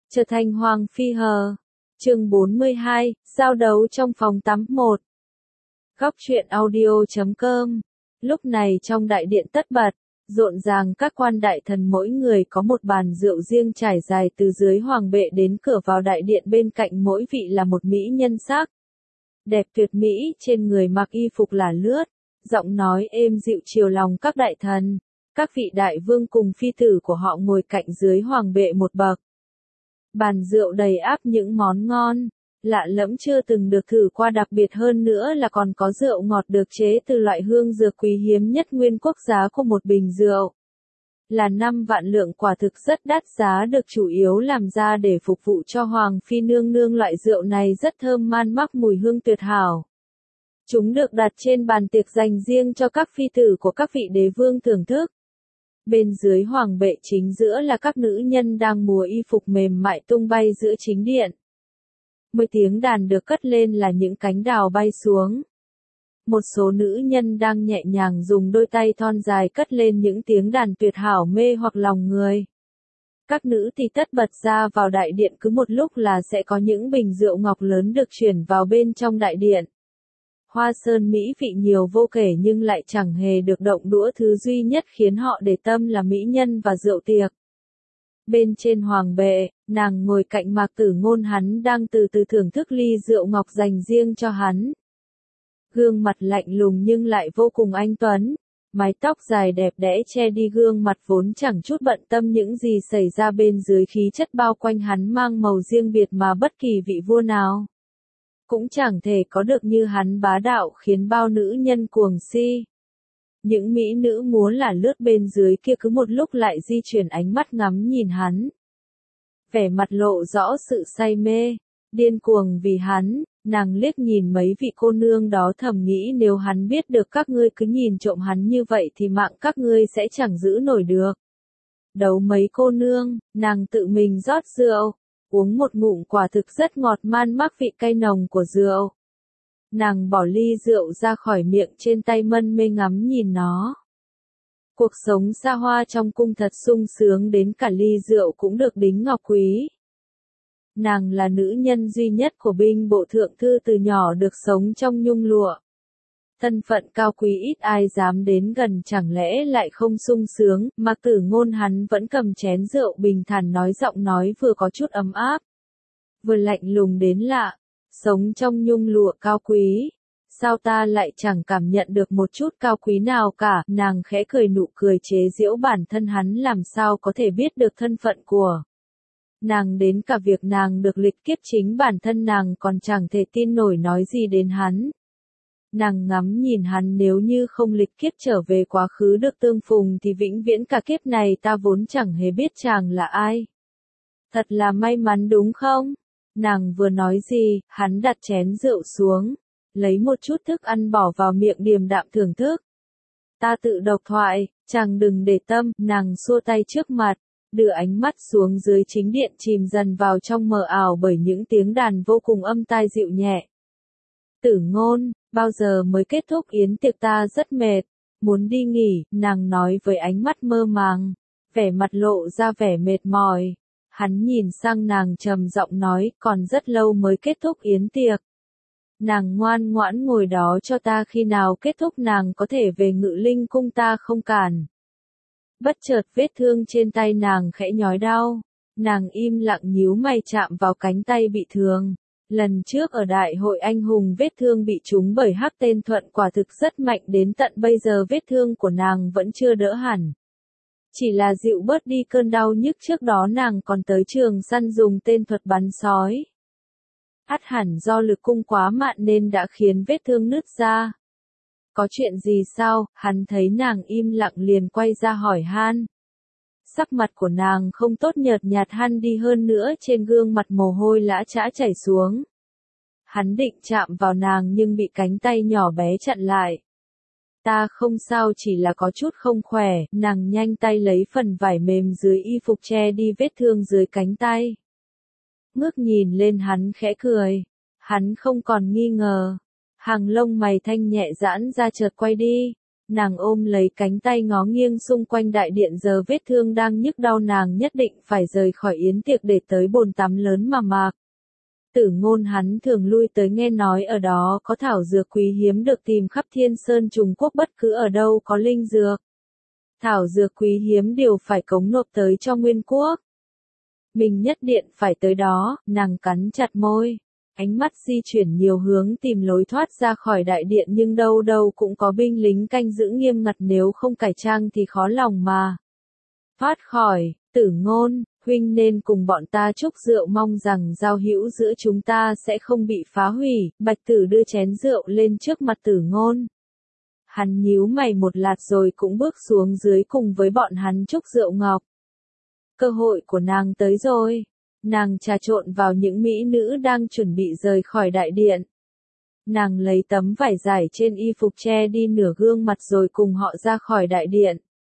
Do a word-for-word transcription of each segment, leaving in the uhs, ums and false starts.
Trở thành Hoàng Phi hờ. Chương bốn mươi hai, giao đấu trong phòng tắm một. Góc truyện audio chấm com. Lúc này trong đại điện tất bật, rộn ràng các quan đại thần mỗi người có một bàn rượu riêng trải dài từ dưới hoàng bệ đến cửa vào đại điện, bên cạnh mỗi vị là một mỹ nhân sắc. Đẹp tuyệt mỹ, trên người mặc y phục là lướt, giọng nói êm dịu chiều lòng các đại thần. Các vị đại vương cùng phi tử của họ ngồi cạnh dưới hoàng bệ một bậc. Bàn rượu đầy ắp những món ngon, lạ lẫm chưa từng được thử qua, đặc biệt hơn nữa là còn có rượu ngọt được chế từ loại hương dược quý hiếm nhất nguyên quốc, giá của một bình rượu là năm vạn lượng, quả thực rất đắt giá, được chủ yếu làm ra để phục vụ cho Hoàng Phi nương nương. Loại rượu này rất thơm man mắc mùi hương tuyệt hảo. Chúng được đặt trên bàn tiệc dành riêng cho các phi tử của các vị đế vương thưởng thức. Bên dưới hoàng bệ chính giữa là các nữ nhân đang múa y phục mềm mại tung bay giữa chính điện. Mười tiếng đàn được cất lên là những cánh đào bay xuống. Một số nữ nhân đang nhẹ nhàng dùng đôi tay thon dài cất lên những tiếng đàn tuyệt hảo mê hoặc lòng người. Các nữ thì tất bật ra vào đại điện, cứ một lúc là sẽ có những bình rượu ngọc lớn được chuyển vào bên trong đại điện. Hoa sơn mỹ vị nhiều vô kể nhưng lại chẳng hề được động đũa, thứ duy nhất khiến họ để tâm là mỹ nhân và rượu tiệc. Bên trên hoàng bệ, nàng ngồi cạnh Mạc Tử Ngôn, hắn đang từ từ thưởng thức ly rượu ngọc dành riêng cho hắn. Gương mặt lạnh lùng nhưng lại vô cùng anh tuấn, mái tóc dài đẹp đẽ che đi gương mặt vốn chẳng chút bận tâm những gì xảy ra bên dưới, khí chất bao quanh hắn mang màu riêng biệt mà bất kỳ vị vua nào cũng chẳng thể có được, như hắn bá đạo khiến bao nữ nhân cuồng si. Những mỹ nữ múa là lướt bên dưới kia cứ một lúc lại di chuyển ánh mắt ngắm nhìn hắn. Vẻ mặt lộ rõ sự say mê, điên cuồng vì hắn, nàng liếc nhìn mấy vị cô nương đó thầm nghĩ nếu hắn biết được các ngươi cứ nhìn trộm hắn như vậy thì mạng các ngươi sẽ chẳng giữ nổi được. Đấu mấy cô nương, nàng tự mình rót rượu. Uống một ngụm quả thực rất ngọt man mắc vị cay nồng của rượu. Nàng bỏ ly rượu ra khỏi miệng, trên tay mân mê ngắm nhìn nó. Cuộc sống xa hoa trong cung thật sung sướng, đến cả ly rượu cũng được đính ngọc quý. Nàng là nữ nhân duy nhất của binh bộ thượng thư, từ nhỏ được sống trong nhung lụa. Thân phận cao quý ít ai dám đến gần, chẳng lẽ lại không sung sướng. Mạc Tử Ngôn hắn vẫn cầm chén rượu bình thản nói, giọng nói vừa có chút ấm áp, vừa lạnh lùng đến lạ. Sống trong nhung lụa cao quý, sao ta lại chẳng cảm nhận được một chút cao quý nào cả. Nàng khẽ cười, nụ cười chế giễu bản thân hắn làm sao có thể biết được thân phận của nàng, đến cả việc nàng được lịch kiếp chính bản thân nàng còn chẳng thể tin nổi, nói gì đến hắn. Nàng ngắm nhìn hắn, nếu như không lịch kiếp trở về quá khứ được tương phùng thì vĩnh viễn cả kiếp này ta vốn chẳng hề biết chàng là ai. Thật là may mắn đúng không? Nàng vừa nói gì, hắn đặt chén rượu xuống, lấy một chút thức ăn bỏ vào miệng điềm đạm thưởng thức. Ta tự độc thoại, chàng đừng để tâm. Nàng xua tay trước mặt, đưa ánh mắt xuống dưới chính điện, chìm dần vào trong mờ ảo bởi những tiếng đàn vô cùng âm tai dịu nhẹ. Tử Ngôn, bao giờ mới kết thúc yến tiệc, ta rất mệt, muốn đi nghỉ, nàng nói với ánh mắt mơ màng, vẻ mặt lộ ra vẻ mệt mỏi. Hắn nhìn sang nàng trầm giọng nói, còn rất lâu mới kết thúc yến tiệc. Nàng ngoan ngoãn ngồi đó cho ta, khi nào kết thúc nàng có thể về Ngự Linh cung, ta không cản. Bất chợt vết thương trên tay nàng khẽ nhói đau, nàng im lặng nhíu mày chạm vào cánh tay bị thương. Lần trước ở đại hội anh hùng vết thương bị trúng bởi hắc tên thuận quả thực rất mạnh, đến tận bây giờ vết thương của nàng vẫn chưa đỡ hẳn. Chỉ là dịu bớt đi cơn đau nhức, trước đó nàng còn tới trường săn dùng tên thuật bắn sói. Ắt hẳn do lực cung quá mạnh nên đã khiến vết thương nứt ra. Có chuyện gì sao? Hắn thấy nàng im lặng liền quay ra hỏi han. Sắc mặt của nàng không tốt, nhợt nhạt hằn đi, hơn nữa trên gương mặt mồ hôi lã chã chảy xuống. Hắn định chạm vào nàng nhưng bị cánh tay nhỏ bé chặn lại. Ta không sao, chỉ là có chút không khỏe. Nàng nhanh tay lấy phần vải mềm dưới y phục che đi vết thương dưới cánh tay. Ngước nhìn lên hắn khẽ cười. Hắn không còn nghi ngờ. Hàng lông mày thanh nhẹ giãn ra, chợt quay đi. Nàng ôm lấy cánh tay ngó nghiêng xung quanh đại điện, giờ vết thương đang nhức đau, nàng nhất định phải rời khỏi yến tiệc để tới bồn tắm lớn mà mạc. Tử Ngôn hắn thường lui tới, nghe nói ở đó có thảo dược quý hiếm được tìm khắp Thiên Sơn Trung Quốc, bất cứ ở đâu có linh dược. Thảo dược quý hiếm đều phải cống nộp tới cho Nguyên Quốc. Mình nhất định phải tới đó, nàng cắn chặt môi. Ánh mắt di chuyển nhiều hướng tìm lối thoát ra khỏi đại điện, nhưng đâu đâu cũng có binh lính canh giữ nghiêm ngặt, nếu không cải trang thì khó lòng mà thoát khỏi. Tử Ngôn, huynh nên cùng bọn ta chúc rượu, mong rằng giao hữu giữa chúng ta sẽ không bị phá hủy. Bạch Tử đưa chén rượu lên trước mặt Tử Ngôn. Hắn nhíu mày một lát rồi cũng bước xuống dưới cùng với bọn hắn chúc rượu ngọc. Cơ hội của nàng tới rồi. Nàng trà trộn vào những mỹ nữ đang chuẩn bị rời khỏi đại điện. Nàng lấy tấm vải dài trên y phục che đi nửa gương mặt rồi cùng họ ra khỏi đại điện.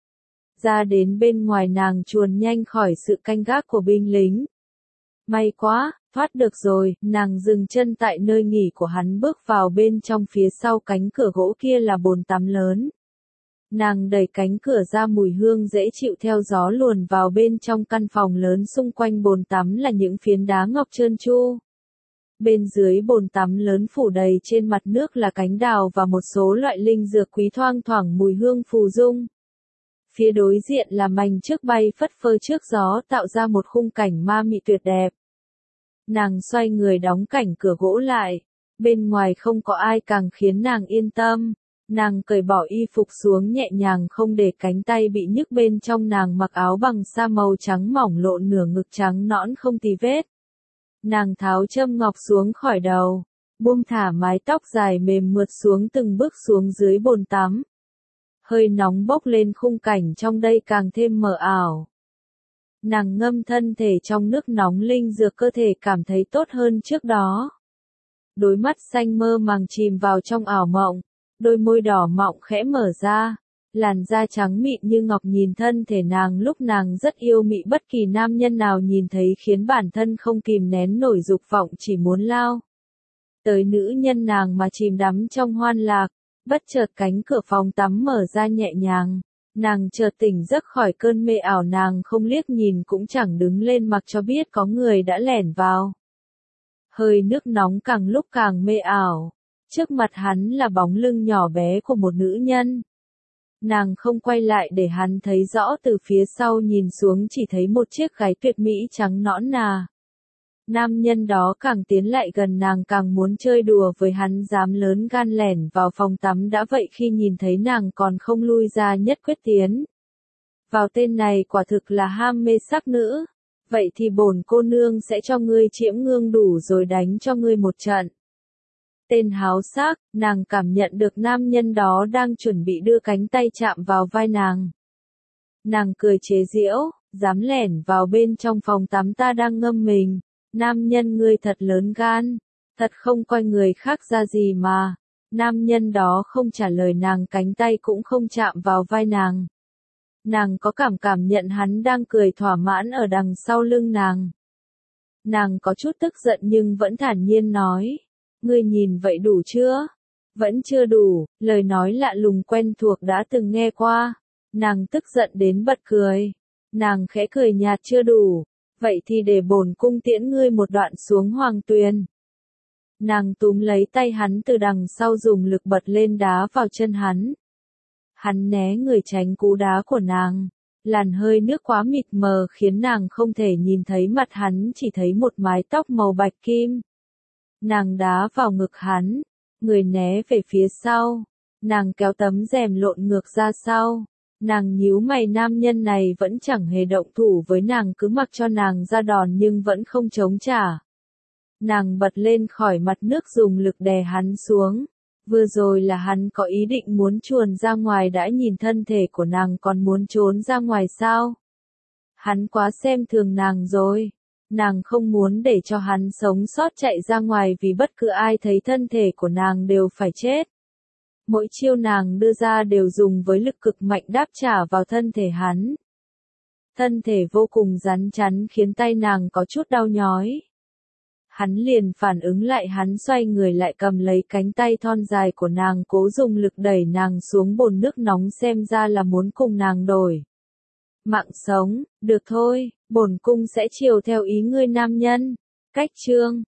Ra đến bên ngoài, nàng chuồn nhanh khỏi sự canh gác của binh lính. May quá, thoát được rồi. Nàng dừng chân tại nơi nghỉ của hắn, bước vào bên trong. Phía sau cánh cửa gỗ kia là bồn tắm lớn. Nàng đẩy cánh cửa ra, mùi hương dễ chịu theo gió luồn vào bên trong căn phòng lớn. Xung quanh bồn tắm là những phiến đá ngọc trơn tru. Bên dưới bồn tắm lớn phủ đầy trên mặt nước là cánh đào và một số loại linh dược quý, thoang thoảng mùi hương phù dung. Phía đối diện là mành trước bay phất phơ trước gió, tạo ra một khung cảnh ma mị tuyệt đẹp. Nàng xoay người đóng cảnh cửa gỗ lại. Bên ngoài không có ai càng khiến nàng yên tâm. Nàng cởi bỏ y phục xuống nhẹ nhàng, không để cánh tay bị nhức. Bên trong nàng mặc áo bằng sa màu trắng mỏng, lộ nửa ngực trắng nõn không tì vết. Nàng tháo châm ngọc xuống khỏi đầu, buông thả mái tóc dài mềm mượt xuống, từng bước xuống dưới bồn tắm. Hơi nóng bốc lên, khung cảnh trong đây càng thêm mờ ảo. Nàng ngâm thân thể trong nước nóng linh dược, cơ thể cảm thấy tốt hơn trước đó. Đôi mắt xanh mơ màng chìm vào trong ảo mộng, đôi môi đỏ mọng khẽ mở ra, làn da trắng mịn như ngọc. Nhìn thân thể nàng lúc nàng rất yêu mị, bất kỳ nam nhân nào nhìn thấy khiến bản thân không kìm nén nổi dục vọng, chỉ muốn lao tới nữ nhân nàng mà chìm đắm trong hoan lạc. Bất chợt cánh cửa phòng tắm mở ra nhẹ nhàng, nàng chợt tỉnh giấc khỏi cơn mê ảo. Nàng không liếc nhìn cũng chẳng đứng lên, mặc cho biết có người đã lẻn vào. Hơi nước nóng càng lúc càng mê ảo. Trước mặt hắn là bóng lưng nhỏ bé của một nữ nhân. Nàng không quay lại để hắn thấy rõ, từ phía sau nhìn xuống chỉ thấy một chiếc gáy tuyệt mỹ trắng nõn nà. Nam nhân đó càng tiến lại gần, nàng càng muốn chơi đùa với hắn, dám lớn gan lẻn vào phòng tắm đã vậy khi nhìn thấy nàng còn không lui ra, nhất quyết tiến vào. Tên này quả thực là ham mê sắc nữ. Vậy thì bổn cô nương sẽ cho ngươi chiễm ngương đủ rồi đánh cho ngươi một trận. Tên háo sắc, nàng cảm nhận được nam nhân đó đang chuẩn bị đưa cánh tay chạm vào vai nàng. Nàng cười chế giễu, dám lẻn vào bên trong phòng tắm ta đang ngâm mình. Nam nhân ngươi thật lớn gan, thật không coi người khác ra gì mà. Nam nhân đó không trả lời nàng, cánh tay cũng không chạm vào vai nàng. Nàng có cảm cảm nhận hắn đang cười thỏa mãn ở đằng sau lưng nàng. Nàng có chút tức giận nhưng vẫn thản nhiên nói. Ngươi nhìn vậy đủ chưa? Vẫn chưa đủ. Lời nói lạ lùng quen thuộc đã từng nghe qua. Nàng tức giận đến bật cười. Nàng khẽ cười nhạt, chưa đủ. Vậy thì để bổn cung tiễn ngươi một đoạn xuống hoàng tuyền. Nàng túm lấy tay hắn từ đằng sau, dùng lực bật lên đá vào chân hắn. Hắn né người tránh cú đá của nàng. Làn hơi nước quá mịt mờ khiến nàng không thể nhìn thấy mặt hắn, chỉ thấy một mái tóc màu bạch kim. Nàng đá vào ngực hắn, người né về phía sau. Nàng kéo tấm rèm lộn ngược ra sau. Nàng nhíu mày, nam nhân này vẫn chẳng hề động thủ với nàng, cứ mặc cho nàng ra đòn nhưng vẫn không chống trả. Nàng bật lên khỏi mặt nước, dùng lực đè hắn xuống. Vừa rồi là hắn có ý định muốn chuồn ra ngoài, đã nhìn thân thể của nàng còn muốn trốn ra ngoài sao? Hắn quá xem thường nàng rồi. Nàng không muốn để cho hắn sống sót chạy ra ngoài, vì bất cứ ai thấy thân thể của nàng đều phải chết. Mỗi chiêu nàng đưa ra đều dùng với lực cực mạnh đáp trả vào thân thể hắn. Thân thể vô cùng rắn chắn khiến tay nàng có chút đau nhói. Hắn liền phản ứng lại, hắn xoay người lại cầm lấy cánh tay thon dài của nàng, cố dùng lực đẩy nàng xuống bồn nước nóng, xem ra là muốn cùng nàng đổi mạng sống. Được thôi, bổn cung sẽ chiều theo ý ngươi nam nhân. Cách chương